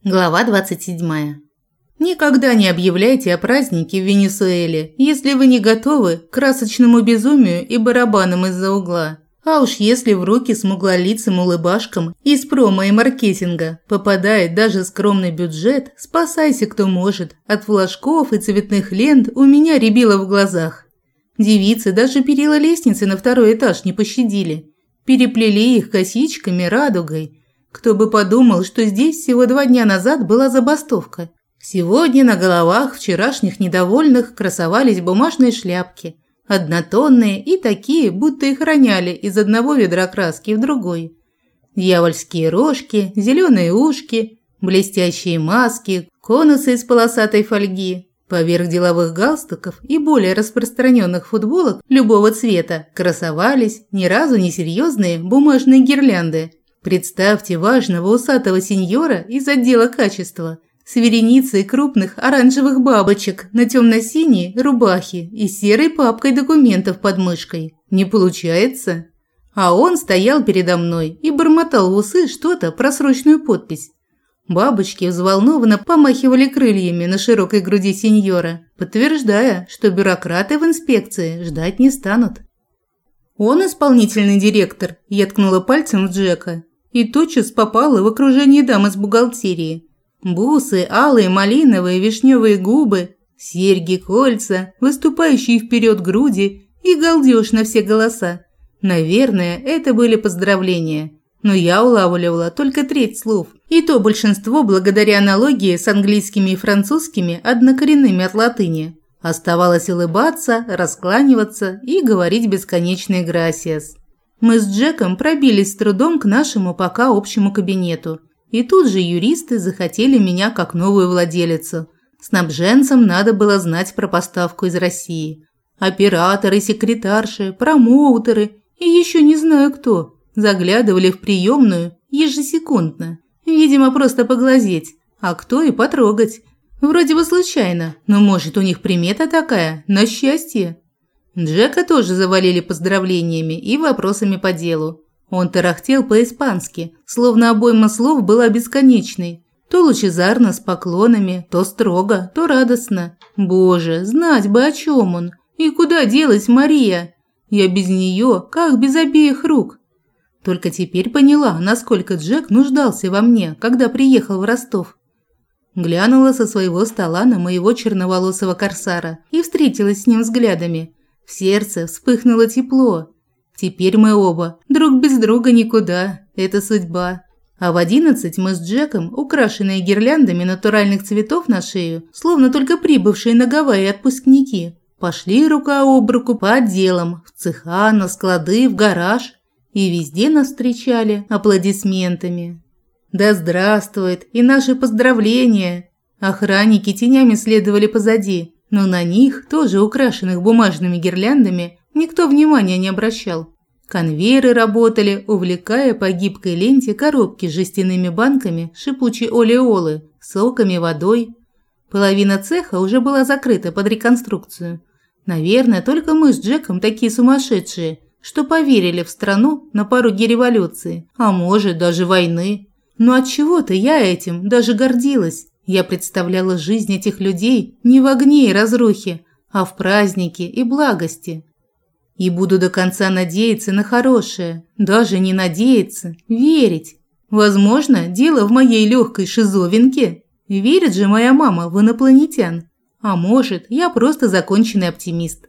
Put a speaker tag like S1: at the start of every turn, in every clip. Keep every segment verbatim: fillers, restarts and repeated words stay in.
S1: Глава двадцать седьмая. Никогда не объявляйте о празднике в Венесуэле, если вы не готовы к красочному безумию и барабанам из-за угла. А уж если в руки смуглолицым улыбашкам из промо и маркетинга попадает даже скромный бюджет, спасайся кто может. От флажков и цветных лент у меня рябило в глазах. Девицы даже перила лестницы на второй этаж не пощадили. Переплели их косичками радугой. Кто бы подумал, что здесь всего два дня назад была забастовка. Сегодня на головах вчерашних недовольных красовались бумажные шляпки. Однотонные и такие, будто их роняли из одного ведра краски в другой. Дьявольские рожки, зеленые ушки, блестящие маски, конусы из полосатой фольги. Поверх деловых галстуков и более распространенных футболок любого цвета красовались ни разу не серьезные бумажные гирлянды. Представьте важного усатого сеньора из отдела качества с вереницей крупных оранжевых бабочек на темно-синей рубахе и серой папкой документов под мышкой. Не получается? А он стоял передо мной и бормотал в усы что-то про срочную подпись. Бабочки взволнованно помахивали крыльями на широкой груди сеньора, подтверждая, что бюрократы в инспекции ждать не станут. «Он исполнительный директор», – я ткнула пальцем в Джека. И тотчас попала в окружение дам из бухгалтерии. Бусы, алые, малиновые, вишневые губы, серьги, кольца, выступающие вперед груди и галдеж на все голоса. Наверное, это были поздравления. Но я улавливала только треть слов. И то большинство благодаря аналогии с английскими и французскими однокоренными от латыни. Оставалось улыбаться, раскланиваться и говорить бесконечные «грасиас». Мы с Джеком пробились с трудом к нашему пока общему кабинету. И тут же юристы захотели меня как новую владелицу. Снабженцам надо было знать про поставку из России. Операторы, секретарши, промоутеры и еще не знаю кто заглядывали в приемную ежесекундно. Видимо, просто поглазеть, а кто и потрогать. Вроде бы случайно, но может у них примета такая, на счастье. Джека тоже завалили поздравлениями и вопросами по делу. Он тарахтел по-испански, словно обойма слов была бесконечной. То лучезарно с поклонами, то строго, то радостно. Боже, знать бы, о чем он. И куда делась Мария? Я без нее, как без обеих рук. Только теперь поняла, насколько Джек нуждался во мне, когда приехал в Ростов. Глянула со своего стола на моего черноволосого корсара и встретилась с ним взглядами. В сердце вспыхнуло тепло. Теперь мы оба, друг без друга никуда, это судьба. А в одиннадцать мы с Джеком, украшенные гирляндами натуральных цветов на шею, словно только прибывшие на Гавайи отпускники, пошли рука об руку по отделам, в цеха, на склады, в гараж. И везде нас встречали аплодисментами. Да здравствует и наши поздравления! Охранники тенями следовали позади. Но на них, тоже украшенных бумажными гирляндами, никто внимания не обращал. Конвейеры работали, увлекая по гибкой ленте коробки с жестяными банками шипучей олеолы, соками, водой. Половина цеха уже была закрыта под реконструкцию. Наверное, только мы с Джеком такие сумасшедшие, что поверили в страну на пороге революции, а может даже войны. Но отчего-то я этим даже гордилась. Я представляла жизнь этих людей не в огне и разрухе, а в празднике и благости. И буду до конца надеяться на хорошее, даже не надеяться, верить. Возможно, дело в моей легкой шизовинке. Верит же моя мама в инопланетян. А может, я просто законченный оптимист.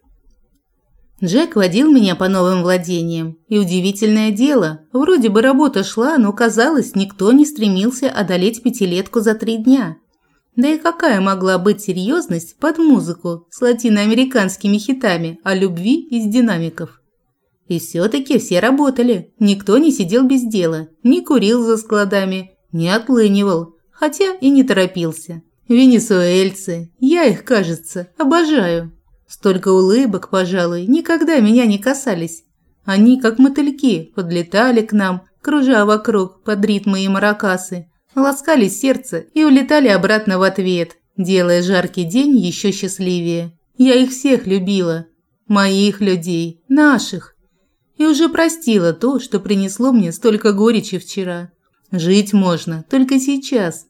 S1: Джек водил меня по новым владениям. И удивительное дело, вроде бы работа шла, но казалось, никто не стремился одолеть пятилетку за три дня. Да и какая могла быть серьезность под музыку с латиноамериканскими хитами о любви из динамиков? И все-таки все работали, никто не сидел без дела, не курил за складами, не отлынивал, хотя и не торопился. Венесуэльцы, я их, кажется, обожаю. Столько улыбок, пожалуй, никогда меня не касались. Они, как мотыльки, подлетали к нам, кружа вокруг под ритмы и маракасы. Ласкали сердце и улетали обратно в ответ, делая жаркий день еще счастливее. Я их всех любила. Моих людей, наших. И уже простила то, что принесло мне столько горечи вчера. Жить можно только сейчас.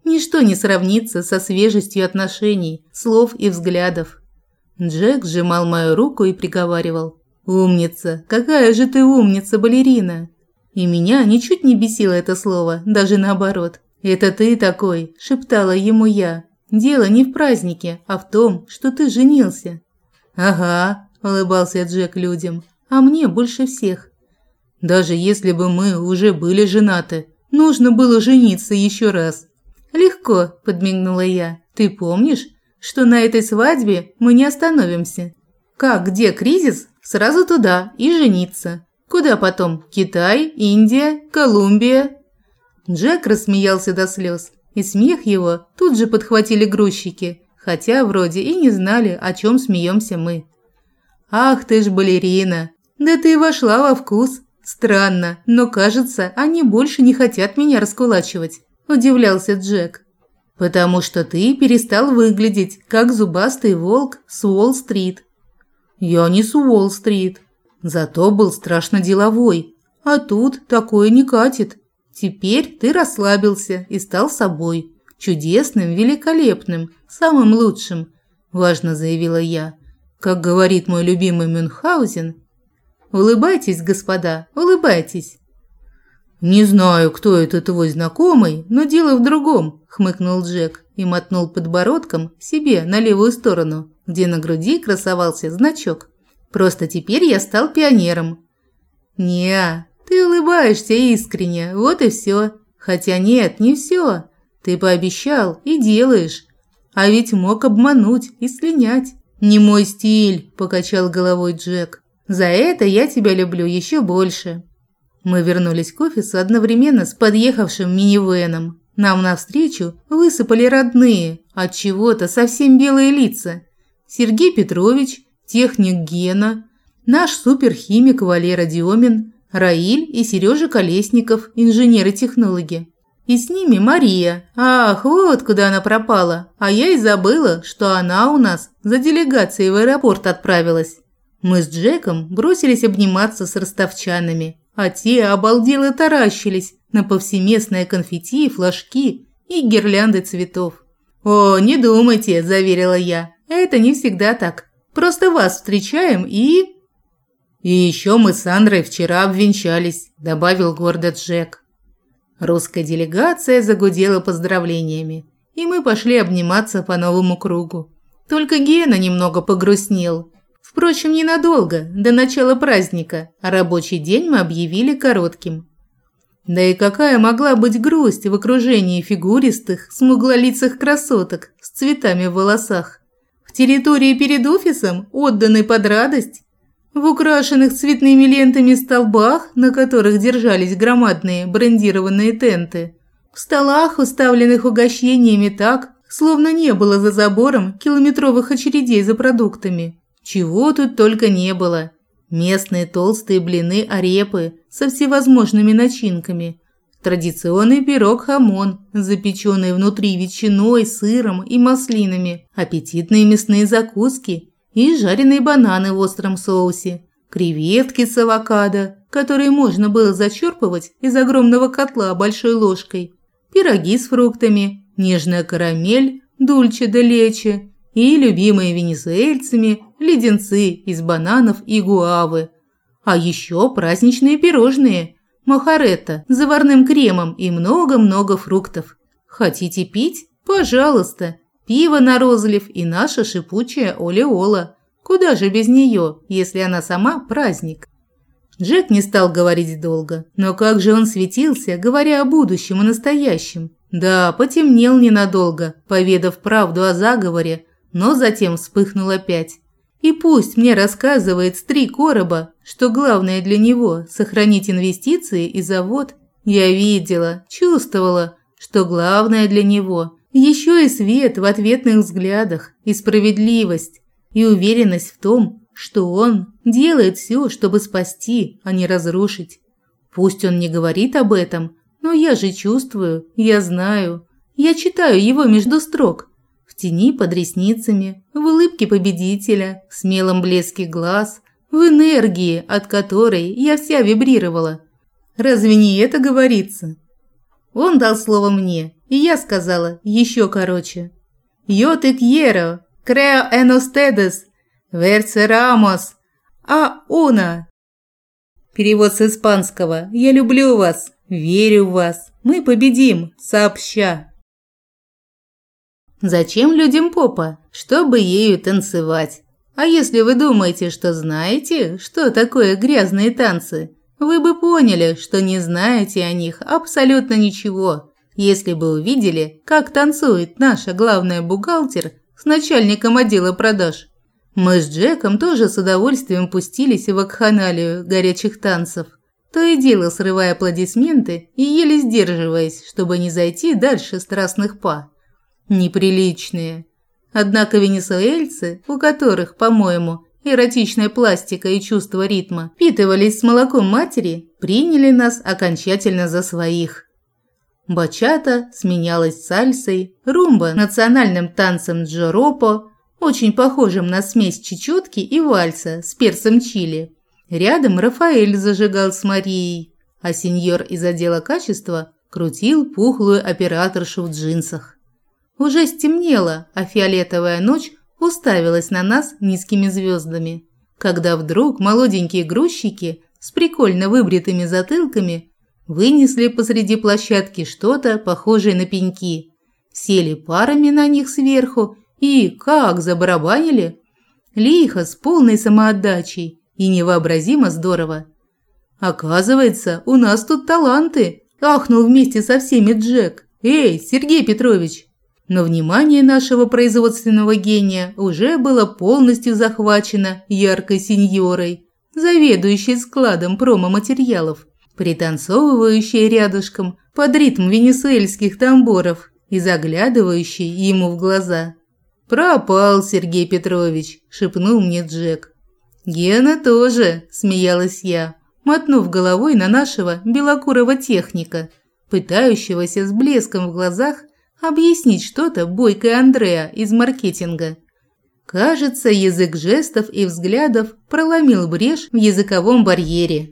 S1: Ничто не сравнится со свежестью отношений, слов и взглядов. Джек сжимал мою руку и приговаривал: «Умница! Какая же ты умница, балерина!» И меня ничуть не бесило это слово, даже наоборот. «Это ты такой!» – шептала ему я. «Дело не в празднике, а в том, что ты женился». «Ага», – улыбался Джек людям, – «а мне больше всех». «Даже если бы мы уже были женаты, нужно было жениться еще раз». «Легко», – подмигнула я. «Ты помнишь, что на этой свадьбе мы не остановимся? Как, где кризис? Сразу туда и жениться. Куда потом? Китай, Индия, Колумбия?» Джек рассмеялся до слез, и смех его тут же подхватили грузчики, хотя вроде и не знали, о чем смеемся мы. «Ах ты ж балерина! Да ты вошла во вкус! Странно, но кажется, они больше не хотят меня раскулачивать», – удивлялся Джек. «Потому что ты перестал выглядеть, как зубастый волк с Уолл-стрит». «Я не с Уолл-стрит, зато был страшно деловой, а тут такое не катит. Теперь ты расслабился и стал собой, чудесным, великолепным, самым лучшим», – важно заявила я. Как говорит мой любимый Мюнхгаузен: «Улыбайтесь, господа, улыбайтесь». «Не знаю, кто это твой знакомый, но дело в другом», – хмыкнул Джек и мотнул подбородком себе на левую сторону, где на груди красовался значок. «Просто теперь я стал пионером». «Не, ты улыбаешься искренне, вот и все. Хотя нет, не все. Ты пообещал и делаешь. А ведь мог обмануть и слинять». «Не мой стиль», – покачал головой Джек. «За это я тебя люблю еще больше». Мы вернулись к офису одновременно с подъехавшим минивэном. Нам навстречу высыпали родные, от чего-то совсем белые лица. Сергей Петрович, техник Гена, наш суперхимик Валера Демин, Раиль и Сережа Колесников, инженеры-технологи. И с ними Мария. Ах, вот куда она пропала. А я и забыла, что она у нас за делегацией в аэропорт отправилась. Мы с Джеком бросились обниматься с ростовчанами, а те обалдело таращились на повсеместное конфетти и флажки и гирлянды цветов. «О, не думайте», – заверила я, – «это не всегда так. Просто вас встречаем и…» «И еще мы с Андрой вчера обвенчались», – добавил гордо Джек. Русская делегация загудела поздравлениями, и мы пошли обниматься по новому кругу. Только Гена немного погрустнел. Впрочем, ненадолго, до начала праздника, а рабочий день мы объявили коротким. Да и какая могла быть грусть в окружении фигуристых, смуглолицых красоток с цветами в волосах? В территории перед офисом, отданной под радость, в украшенных цветными лентами столбах, на которых держались громадные брендированные тенты, в столах, уставленных угощениями так, словно не было за забором километровых очередей за продуктами. Чего тут только не было. Местные толстые блины-арепы со всевозможными начинками, традиционный пирог-хамон, запеченный внутри ветчиной, сыром и маслинами, аппетитные мясные закуски и жареные бананы в остром соусе, креветки с авокадо, которые можно было зачерпывать из огромного котла большой ложкой, пироги с фруктами, нежная карамель, дульче де лече и любимые венесуэльцами леденцы из бананов и гуавы. А еще праздничные пирожные, мохаретто с заварным кремом и много-много фруктов. Хотите пить? Пожалуйста. Пиво на розлив и наша шипучая олеола. Куда же без нее, если она сама праздник? Джек не стал говорить долго, но как же он светился, говоря о будущем и настоящем. Да, потемнел ненадолго, поведав правду о заговоре, но затем вспыхнул опять. И пусть мне рассказывает с три короба, что главное для него – сохранить инвестиции и завод, я видела, чувствовала, что главное для него – еще и свет в ответных взглядах, и справедливость, и уверенность в том, что он делает все, чтобы спасти, а не разрушить. Пусть он не говорит об этом, но я же чувствую, я знаю, я читаю его между строк. В тени под ресницами, в улыбке победителя, в смелом блеске глаз, в энергии, от которой я вся вибрировала. Разве не это говорится? Он дал слово мне, и я сказала еще короче. «Yo te quiero, creo en ustedes, venceremos, a una». Перевод с испанского: «Я люблю вас, верю в вас, мы победим, сообща». Зачем людям попа? Чтобы ею танцевать. А если вы думаете, что знаете, что такое грязные танцы, вы бы поняли, что не знаете о них абсолютно ничего, если бы увидели, как танцует наша главная бухгалтер с начальником отдела продаж. Мы с Джеком тоже с удовольствием пустились в вакханалию горячих танцев, то и дело срывая аплодисменты и еле сдерживаясь, чтобы не зайти дальше страстных па. Неприличные. Однако венесуэльцы, у которых, по-моему, эротичная пластика и чувство ритма впитывались с молоком матери, приняли нас окончательно за своих. Бачата сменялась сальсой, румба – национальным танцем джоропо, очень похожим на смесь чечетки и вальса с перцем чили. Рядом Рафаэль зажигал с Марией, а сеньор из отдела качества крутил пухлую операторшу в джинсах. Уже стемнело, а фиолетовая ночь уставилась на нас низкими звездами, когда вдруг молоденькие грузчики с прикольно выбритыми затылками вынесли посреди площадки что-то похожее на пеньки, сели парами на них сверху и как забарабанили. Лихо, с полной самоотдачей и невообразимо здорово. «Оказывается, у нас тут таланты!» – ахнул вместе со всеми Джек. «Эй, Сергей Петрович!» Но внимание нашего производственного гения уже было полностью захвачено яркой сеньорой, заведующей складом промо-материалов, пританцовывающей рядышком под ритм венесуэльских тамбуров и заглядывающей ему в глаза. «Пропал Сергей Петрович», – шепнул мне Джек. «Гена тоже», – смеялась я, мотнув головой на нашего белокурого техника, пытающегося с блеском в глазах объяснить что-то бойкой Андреа из маркетинга. Кажется, язык жестов и взглядов проломил брешь в языковом барьере.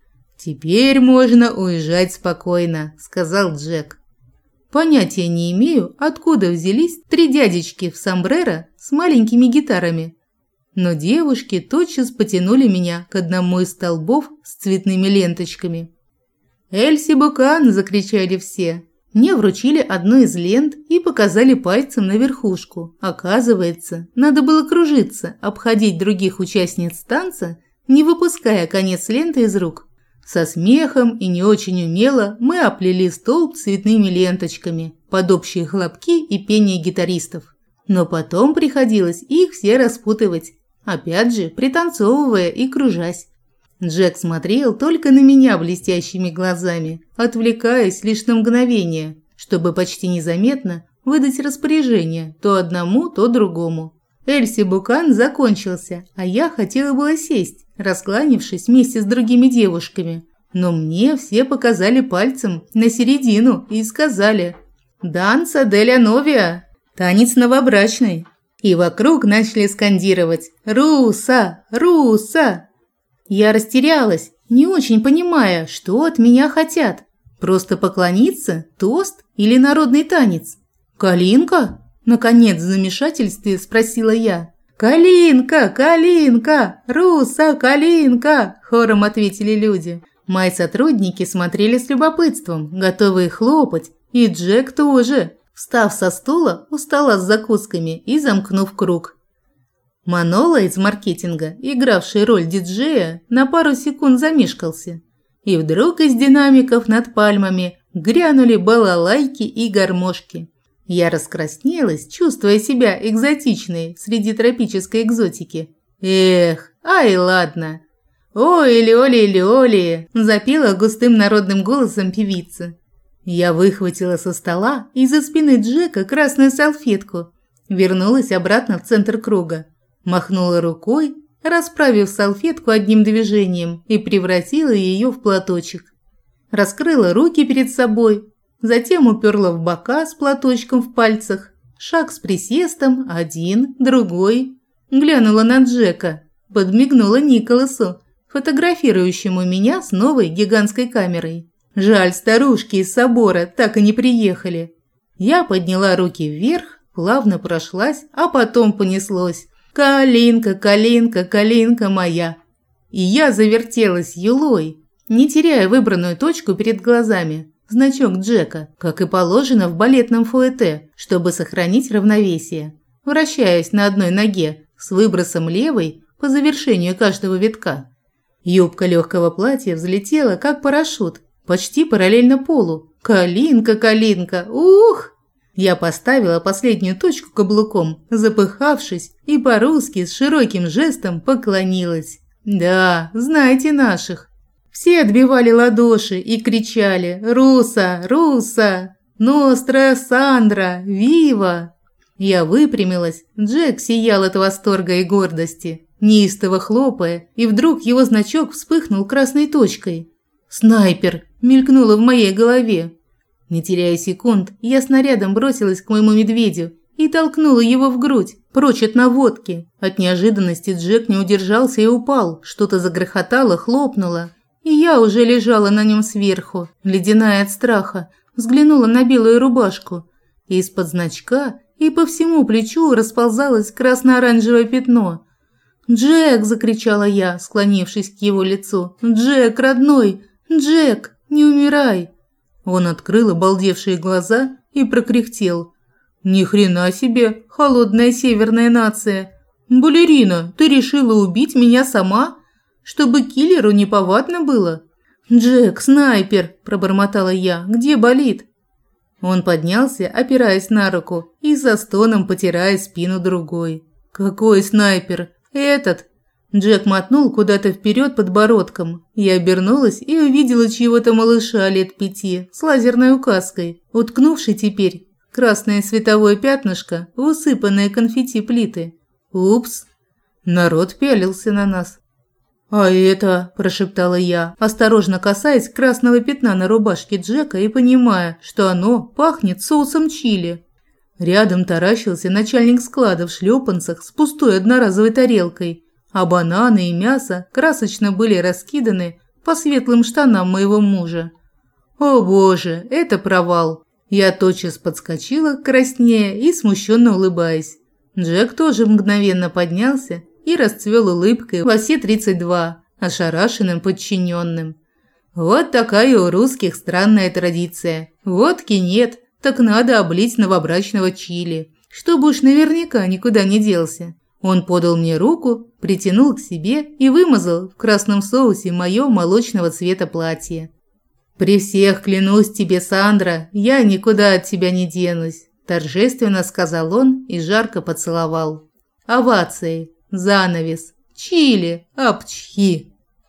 S1: «Теперь можно уезжать спокойно», – сказал Джек. Понятия не имею, откуда взялись три дядечки в сомбреро с маленькими гитарами. Но девушки тотчас потянули меня к одному из столбов с цветными ленточками. «Эльси Букан!» – закричали все. Мне вручили одну из лент и показали пальцем на верхушку. Оказывается, надо было кружиться, обходить других участниц танца, не выпуская конец ленты из рук. Со смехом и не очень умело мы оплели столб цветными ленточками под общие хлопки и пение гитаристов. Но потом приходилось их все распутывать, опять же пританцовывая и кружась. Джек смотрел только на меня блестящими глазами, отвлекаясь лишь на мгновение, чтобы почти незаметно выдать распоряжение то одному, то другому. Эльси Букан закончился, а я хотела было сесть, раскланившись вместе с другими девушками. Но мне все показали пальцем на середину и сказали «Данса деля новия» – танец новобрачный. И вокруг начали скандировать «Руса! Руса!». Я растерялась, не очень понимая, что от меня хотят. Просто поклониться, тост или народный танец? «Калинка?» – наконец в замешательстве спросила я. «Калинка! Калинка! Руса! Калинка!» – хором ответили люди. Мои сотрудники смотрели с любопытством, готовые хлопать, и Джек тоже, встав со стула у стола с закусками и замкнув круг. Манола из маркетинга, игравший роль диджея, на пару секунд замешкался. И вдруг из динамиков над пальмами грянули балалайки и гармошки. Я раскраснелась, чувствуя себя экзотичной среди тропической экзотики. Эх, ай ладно. «Ой, лёли-лёли!» – запела густым народным голосом певица. Я выхватила со стола из-за спины Джека красную салфетку, вернулась обратно в центр круга. Махнула рукой, расправив салфетку одним движением и превратила ее в платочек. Раскрыла руки перед собой, затем уперла в бока с платочком в пальцах. Шаг с присестом, один, другой. Глянула на Джека, подмигнула Николасу, фотографирующему меня с новой гигантской камерой. Жаль, старушки из собора так и не приехали. Я подняла руки вверх, плавно прошлась, а потом понеслось. «Калинка, калинка, калинка моя!» И я завертелась юлой, не теряя выбранную точку перед глазами. Значок Джека, как и положено в балетном фуэте, чтобы сохранить равновесие. Вращаясь на одной ноге с выбросом левой по завершению каждого витка. Юбка легкого платья взлетела, как парашют, почти параллельно полу. «Калинка, калинка, ух!» Я поставила последнюю точку каблуком, запыхавшись, и по-русски с широким жестом поклонилась. Да, знаете наших. Все отбивали ладоши и кричали «Руса! Руса! Ностра! Сандра! Вива!». Я выпрямилась, Джек сиял от восторга и гордости, неистово хлопая, и вдруг его значок вспыхнул красной точкой. «Снайпер!» мелькнуло в моей голове. Не теряя секунд, я снарядом бросилась к моему медведю и толкнула его в грудь, прочь от наводки. От неожиданности Джек не удержался и упал, что-то загрохотало, хлопнуло. И я уже лежала на нем сверху, ледяная от страха, взглянула на белую рубашку. И из-под значка и по всему плечу расползалось красно-оранжевое пятно. «Джек!» – закричала я, склонившись к его лицу. «Джек, родной! Джек, не умирай!» Он открыл обалдевшие глаза и прокряхтел. «Ни хрена себе, холодная северная нация! Балерина, ты решила убить меня сама? Чтобы киллеру неповадно было?» «Джек, снайпер!» – пробормотала я. «Где болит?» Он поднялся, опираясь на руку и со стоном потирая спину другой. «Какой снайпер? Этот!» Джек мотнул куда-то вперед подбородком. Я обернулась и увидела чьего-то малыша лет пяти с лазерной указкой, уткнувший теперь красное световое пятнышко в усыпанные конфетти плиты. «Упс!» Народ пялился на нас. «А это?» – прошептала я, осторожно касаясь красного пятна на рубашке Джека и понимая, что оно пахнет соусом чили. Рядом таращился начальник склада в шлепанцах с пустой одноразовой тарелкой, а бананы и мясо красочно были раскиданы по светлым штанам моего мужа. О боже, это провал! Я тотчас подскочила, краснея и смущенно улыбаясь. Джек тоже мгновенно поднялся и расцвел улыбкой во все тридцать два, ошарашенным подчиненным. Вот такая у русских странная традиция. Водки нет, так надо облить новобрачного чили, чтобы уж наверняка никуда не делся. Он подал мне руку, притянул к себе и вымазал в красном соусе мое молочного цвета платье. «При всех клянусь тебе, Сандра, я никуда от тебя не денусь», – торжественно сказал он и жарко поцеловал. Овации, занавес, чили, апчхи.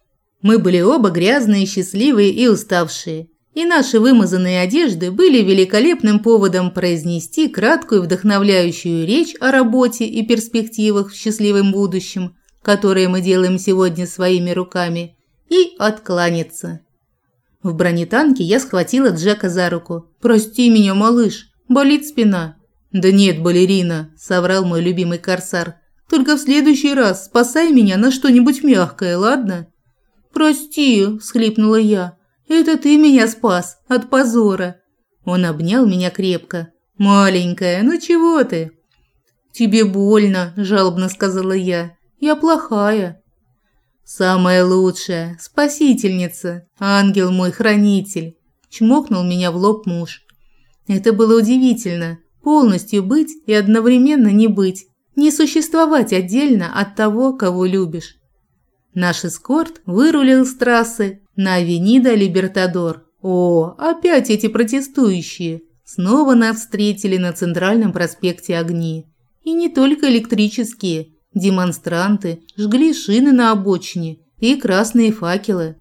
S1: Мы были оба грязные, счастливые и уставшие. И наши вымазанные одежды были великолепным поводом произнести краткую вдохновляющую речь о работе и перспективах в счастливом будущем, которые мы делаем сегодня своими руками, и откланяться. В бронетанке я схватила Джека за руку. «Прости меня, малыш, болит спина». «Да нет, балерина», – соврал мой любимый корсар. «Только в следующий раз спасай меня на что-нибудь мягкое, ладно?» «Прости», – всхлипнула я. «Это ты меня спас от позора». Он обнял меня крепко. «Маленькая, ну чего ты?» «Тебе больно», – жалобно сказала я. «Я плохая». «Самая лучшая, спасительница, ангел мой хранитель», – чмокнул меня в лоб муж. Это было удивительно – полностью быть и одновременно не быть, не существовать отдельно от того, кого любишь. Наш эскорт вырулил с трассы на Авенида Либертадор. О, опять эти протестующие! Снова нас встретили на центральном проспекте огни. И не только электрические. Демонстранты жгли шины на обочине и красные факелы.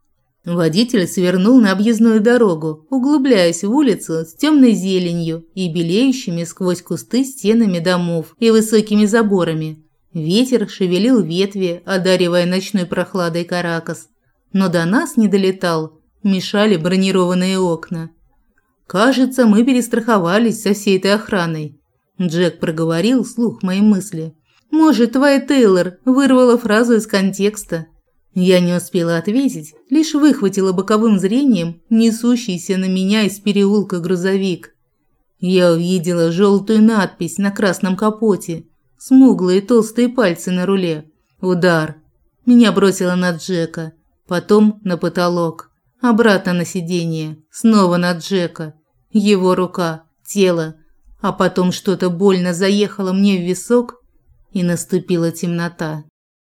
S1: Водитель свернул на объездную дорогу, углубляясь в улицу с темной зеленью и белеющими сквозь кусты стенами домов и высокими заборами. Ветер шевелил ветви, одаривая ночной прохладой Каракас. Но до нас не долетал, мешали бронированные окна. «Кажется, мы перестраховались со всей этой охраной», – Джек проговорил вслух мои мысли. «Может, твоя Тейлор вырвала фразу из контекста?» Я не успела ответить, лишь выхватила боковым зрением несущийся на меня из переулка грузовик. Я увидела желтую надпись на красном капоте, смуглые толстые пальцы на руле. Удар. Меня бросило на Джека, потом на потолок, обратно на сиденье, снова на Джека. Его рука, тело, а потом что-то больно заехало мне в висок, и наступила темнота.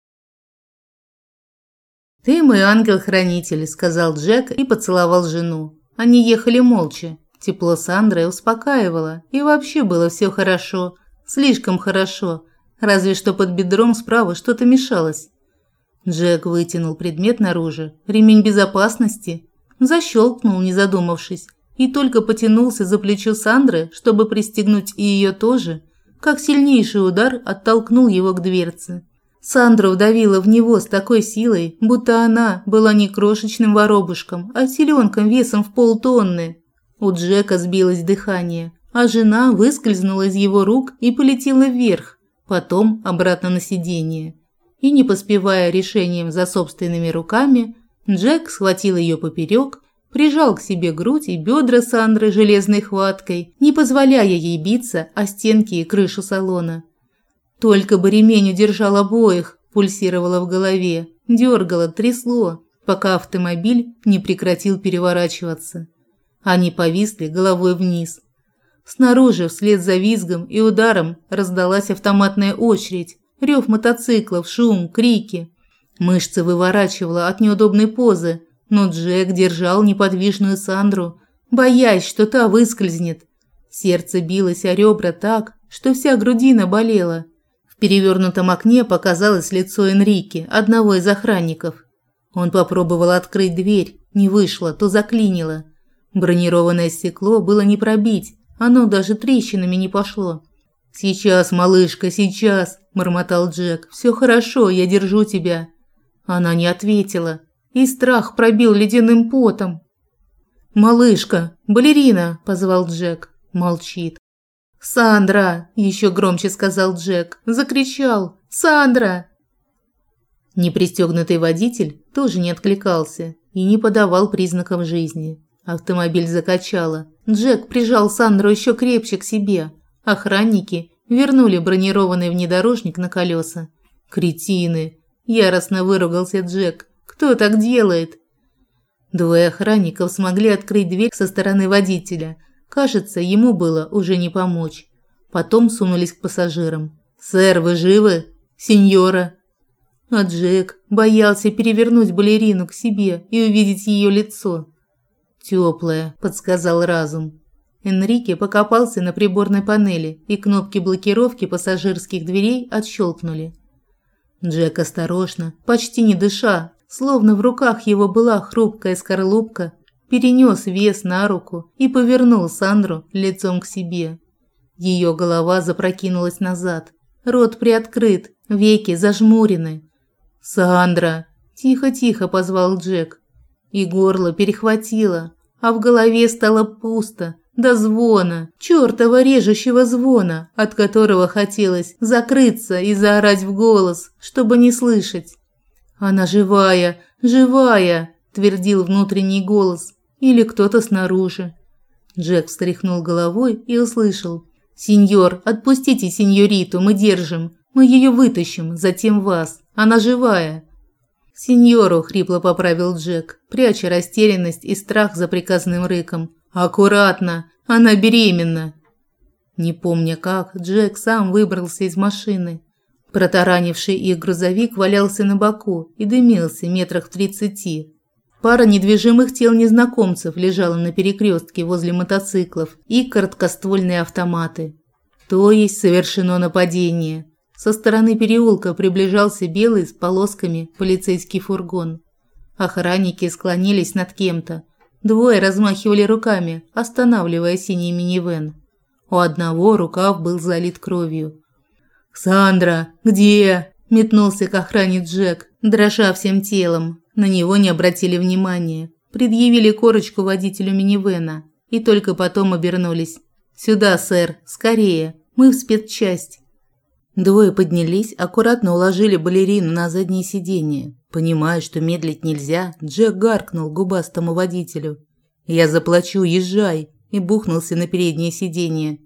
S1: «Ты мой ангел-хранитель», – сказал Джек и поцеловал жену. Они ехали молча. Тепло Сандры успокаивало, и вообще было все хорошо, слишком хорошо, разве что под бедром справа что-то мешалось. Джек вытянул предмет наружу, ремень безопасности, защелкнул, не задумавшись, и только потянулся за плечо Сандры, чтобы пристегнуть и ее тоже, как сильнейший удар оттолкнул его к дверце. Сандра вдавила в него с такой силой, будто она была не крошечным воробушком, а селенком весом в полтонны. У Джека сбилось дыхание, а жена выскользнула из его рук и полетела вверх, потом обратно на сиденье. И не поспевая решением за собственными руками, Джек схватил ее поперек, прижал к себе грудь и бедра Сандры железной хваткой, не позволяя ей биться о стенки и крышу салона. Только бы ремень удержал обоих, пульсировало в голове, дергало, трясло, пока автомобиль не прекратил переворачиваться. Они повисли головой вниз. Снаружи, вслед за визгом и ударом, раздалась автоматная очередь, рев мотоциклов, шум, крики. Мышцы выворачивало от неудобной позы, но Джек держал неподвижную Сандру, боясь, что та выскользнет. Сердце билось о ребра так, что вся грудина болела. В перевернутом окне показалось лицо Энрике, одного из охранников. Он попробовал открыть дверь, не вышло, то заклинило. Бронированное стекло было не пробить, оно даже трещинами не пошло. «Сейчас, малышка, сейчас», – бормотал Джек. «Все хорошо, я держу тебя». Она не ответила, и страх пробил ледяным потом. «Малышка, балерина», – позвал Джек. Молчит. «Сандра!» – еще громче сказал Джек. Закричал. «Сандра!» Непристегнутый водитель тоже не откликался и не подавал признаков жизни. Автомобиль закачало. Джек прижал Сандру еще крепче к себе. Охранники вернули бронированный внедорожник на колеса. «Кретины!» – яростно выругался Джек. «Кто так делает?» Двое охранников смогли открыть дверь со стороны водителя. Кажется, ему было уже не помочь. Потом сунулись к пассажирам. «Сэр, вы живы? Сеньора?» А Джек боялся перевернуть балерину к себе и увидеть ее лицо. «Теплое», – подсказал разум. Энрике покопался на приборной панели, и кнопки блокировки пассажирских дверей отщелкнули. Джек осторожно, почти не дыша, словно в руках его была хрупкая скорлупка, перенес вес на руку и повернул Сандру лицом к себе. Ее голова запрокинулась назад, рот приоткрыт, веки зажмурены. «Сандра!» – тихо-тихо позвал Джек. И горло перехватило, а в голове стало пусто, до звона, чёртова режущего звона, от которого хотелось закрыться и заорать в голос, чтобы не слышать. «Она живая, живая!» – твердил внутренний голос. Или кто-то снаружи. Джек встряхнул головой и услышал. «Сеньор, отпустите сеньориту, мы держим. Мы ее вытащим, затем вас. Она живая». «Сеньору», – хрипло поправил Джек, пряча растерянность и страх за приказным рыком. «Аккуратно, она беременна». Не помня как, Джек сам выбрался из машины. Протаранивший их грузовик валялся на боку и дымился метрах в тридцати. Пара недвижимых тел незнакомцев лежала на перекрестке возле мотоциклов и короткоствольные автоматы. То есть совершено нападение. Со стороны переулка приближался белый с полосками полицейский фургон. Охранники склонились над кем-то. Двое размахивали руками, останавливая синий минивэн. У одного рукав был залит кровью. «Сандра, где?» – метнулся к охране Джек, дрожа всем телом. На него не обратили внимания. Предъявили корочку водителю минивэна и только потом обернулись. «Сюда, сэр, скорее, мы в спецчасть». Двое поднялись, аккуратно уложили балерину на заднее сиденье. Понимая, что медлить нельзя, Джек гаркнул губастому водителю: «Я заплачу, езжай!» и бухнулся на переднее сиденье.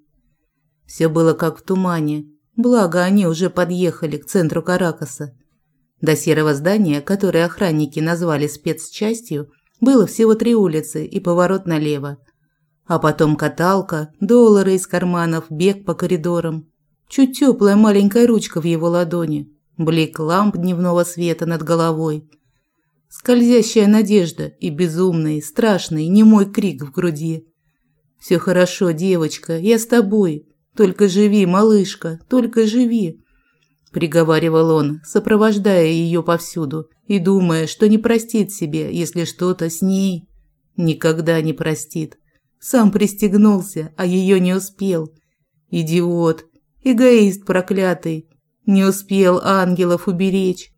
S1: Все было как в тумане, благо они уже подъехали к центру Каракаса. До серого здания, которое охранники назвали спецчастью, было всего три улицы и поворот налево. А потом каталка, доллары из карманов, бег по коридорам. Чуть теплая маленькая ручка в его ладони, блик ламп дневного света над головой. Скользящая надежда и безумный, страшный, немой крик в груди. «Все хорошо, девочка, я с тобой. Только живи, малышка, только живи», – приговаривал он, сопровождая ее повсюду и думая, что не простит себе, если что-то с ней. Никогда не простит. Сам пристегнулся, а ее не успел. Идиот, эгоист проклятый. Не успел ангелов уберечь.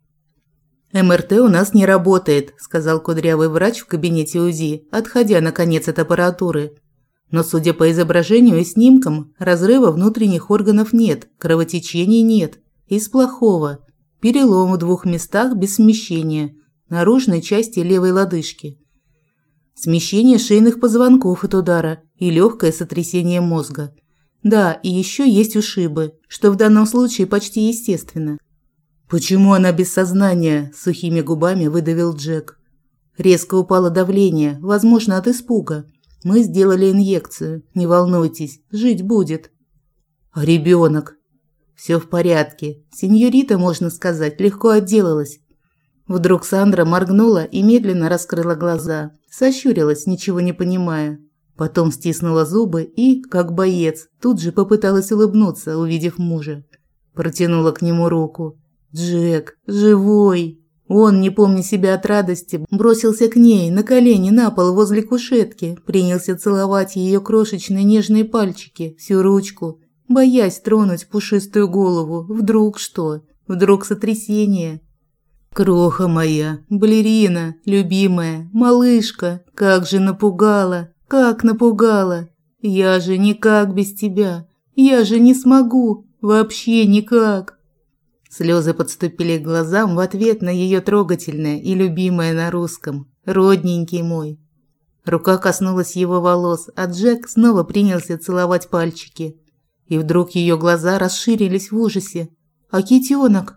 S1: «эм эр тэ у нас не работает», – сказал кудрявый врач в кабинете УЗИ, отходя, наконец, от аппаратуры. Но, судя по изображению и снимкам, разрыва внутренних органов нет, кровотечений нет. Из плохого. Перелом в двух местах без смещения, наружной части левой лодыжки. Смещение шейных позвонков от удара и легкое сотрясение мозга. Да, и еще есть ушибы, что в данном случае почти естественно. «Почему она без сознания?» – сухими губами выдавил Джек. Резко упало давление, возможно, от испуга. Мы сделали инъекцию. Не волнуйтесь, жить будет. А ребенок? Все в порядке. Сеньорита, можно сказать, легко отделалась. Вдруг Сандра моргнула и медленно раскрыла глаза. Сощурилась, ничего не понимая. Потом стиснула зубы и, как боец, тут же попыталась улыбнуться, увидев мужа. Протянула к нему руку. «Джек, живой!» Он, не помня себя от радости, бросился к ней на колени на пол возле кушетки, принялся целовать ее крошечные нежные пальчики, всю ручку, боясь тронуть пушистую голову. Вдруг что? Вдруг сотрясение? «Кроха моя, балерина, любимая, малышка, как же напугала, как напугала! Я же никак без тебя, я же не смогу, вообще никак!» Слезы подступили к глазам в ответ на ее трогательное и любимое на русском «Родненький мой». Рука коснулась его волос, а Джек снова принялся целовать пальчики. И вдруг ее глаза расширились в ужасе. «А китенок?»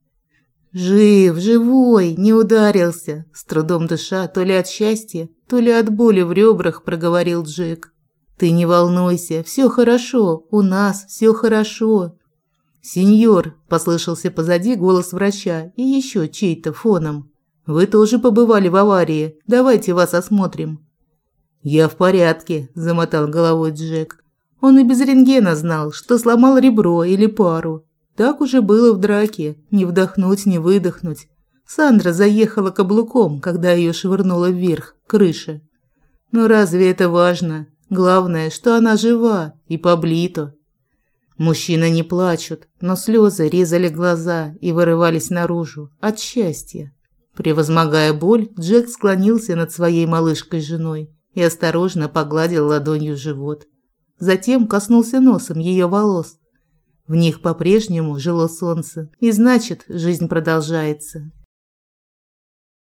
S1: «Жив, живой, не ударился», – с трудом дыша, то ли от счастья, то ли от боли в ребрах, проговорил Джек. «Ты не волнуйся, все хорошо, у нас все хорошо». «Сеньор», – послышался позади голос врача и еще чей-то фоном. «Вы тоже побывали в аварии, давайте вас осмотрим». «Я в порядке», – замотал головой Джек. Он и без рентгена знал, что сломал ребро или пару. Так уже было в драке, не вдохнуть, не выдохнуть. Сандра заехала каблуком, когда ее швырнуло вверх, к крыше. Но разве это важно? Главное, что она жива и поблито. Мужчины не плачут, но слезы резали глаза и вырывались наружу от счастья. Превозмогая боль, Джек склонился над своей малышкой-женой и осторожно погладил ладонью живот. Затем коснулся носом ее волос. В них по-прежнему жило солнце, и значит, жизнь продолжается.